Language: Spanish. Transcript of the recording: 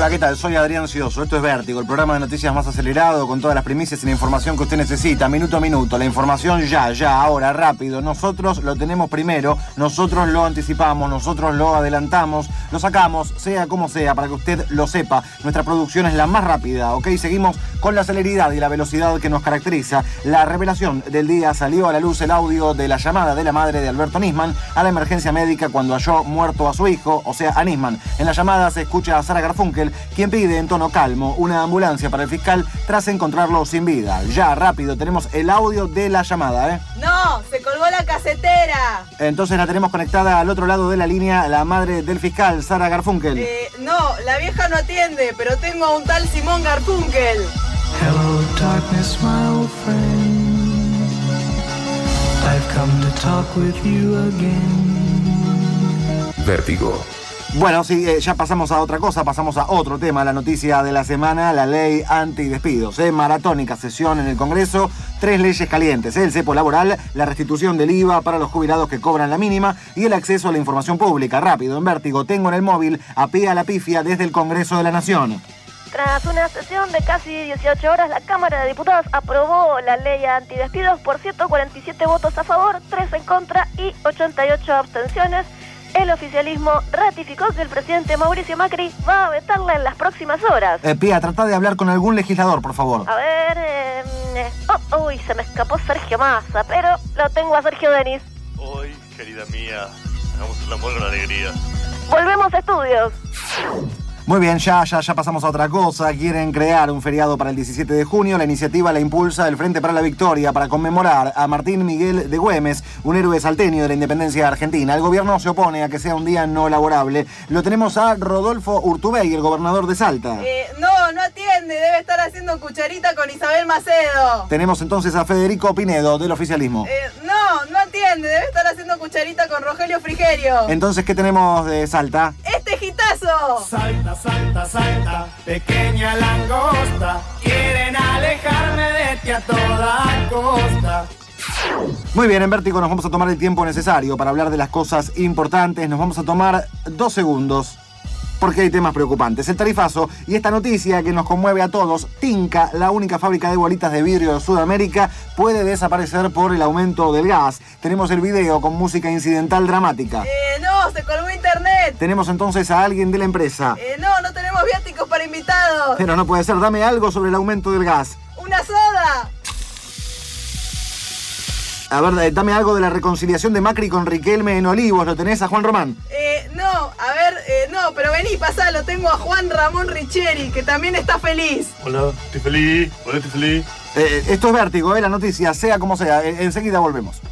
Hola, ¿qué tal? Soy Adrián Cioso. Esto es Vértigo, el programa de noticias más acelerado, con todas las primicias y la información que usted necesita, minuto a minuto. La información ya, ahora, rápido. Nosotros lo tenemos primero, nosotros lo anticipamos, nosotros lo adelantamos, lo sacamos, sea como sea, para que usted lo sepa. Nuestra producción es la más rápida, ¿ok? Seguimos con la celeridad y la velocidad que nos caracteriza. La revelación del día: salió a la luz el audio de la llamada de la madre de Alberto Nisman a la emergencia médica cuando halló muerto a su hijo, o sea, a Nisman. En la llamada se escucha a Sara Garfunkel, quien pide en tono calmo una ambulancia para el fiscal tras encontrarlo sin vida. Ya, rápido, tenemos el audio de la llamada, ¿eh? No, se colgó la casetera. Entonces la tenemos conectada al otro lado de la línea, la madre del fiscal, Sara Garfunkel. No, la vieja no atiende, pero tengo a un tal Simón Garfunkel. Hello, darkness, my old friend. I've come to talk with you again. Vértigo. Bueno, sí, ya pasamos a otra cosa, pasamos a otro tema, la noticia de la semana, la ley antidespidos. Maratónica sesión en el Congreso, 3 leyes calientes: el cepo laboral, la restitución del IVA para los jubilados que cobran la mínima y el acceso a la información pública. Rápido, en Vértigo, tengo en el móvil a Pía La Pifia desde el Congreso de la Nación. Tras una sesión de casi 18 horas, la Cámara de Diputados aprobó la ley antidespidos por 147 votos a favor, 3 en contra y 88 abstenciones. El oficialismo ratificó que el presidente Mauricio Macri va a vetarla en las próximas horas. Pía, trata de hablar con algún legislador, por favor. A ver... uy, se me escapó Sergio Massa, pero lo tengo a Sergio Denis. Hoy, querida mía, hagamos el amor con alegría. Volvemos a estudios. Muy bien, ya pasamos a otra cosa. Quieren crear un feriado para el 17 de junio. La iniciativa la impulsa el Frente para la Victoria para conmemorar a Martín Miguel de Güemes, un héroe salteño de la independencia argentina. El gobierno se opone a que sea un día no laborable. Lo tenemos a Rodolfo Urtubey, el gobernador de Salta. No atiende, debe estar haciendo cucharita con Isabel Macedo. Tenemos entonces a Federico Pinedo, del oficialismo. No atiende, debe estar haciendo cucharita con Rogelio Frigerio. Entonces, ¿qué tenemos de Salta? ¡Este gitazo! Salta, salta, salta, pequeña langosta, quieren alejarme de ti a toda costa. Muy bien, en Vértigo nos vamos a tomar el tiempo necesario para hablar de las cosas importantes. Nos vamos a tomar 2 segundos, porque hay temas preocupantes. El tarifazo y esta noticia que nos conmueve a todos: Tinca, la única fábrica de bolitas de vidrio de Sudamérica, puede desaparecer por el aumento del gas. Tenemos el video con música incidental dramática. No, se colgó internet. Tenemos entonces a alguien de la empresa. No tenemos viáticos para invitados. Pero no puede ser, dame algo sobre el aumento del gas. ¡Una soda! A ver, dame algo de la reconciliación de Macri con Riquelme en Olivos. ¿Lo tenés a Juan Román? No, pero vení, pasá, lo tengo a Juan Ramón Richeri, que también está feliz. Hola, estoy feliz. Esto es Vértigo, la noticia, sea como sea. Enseguida volvemos.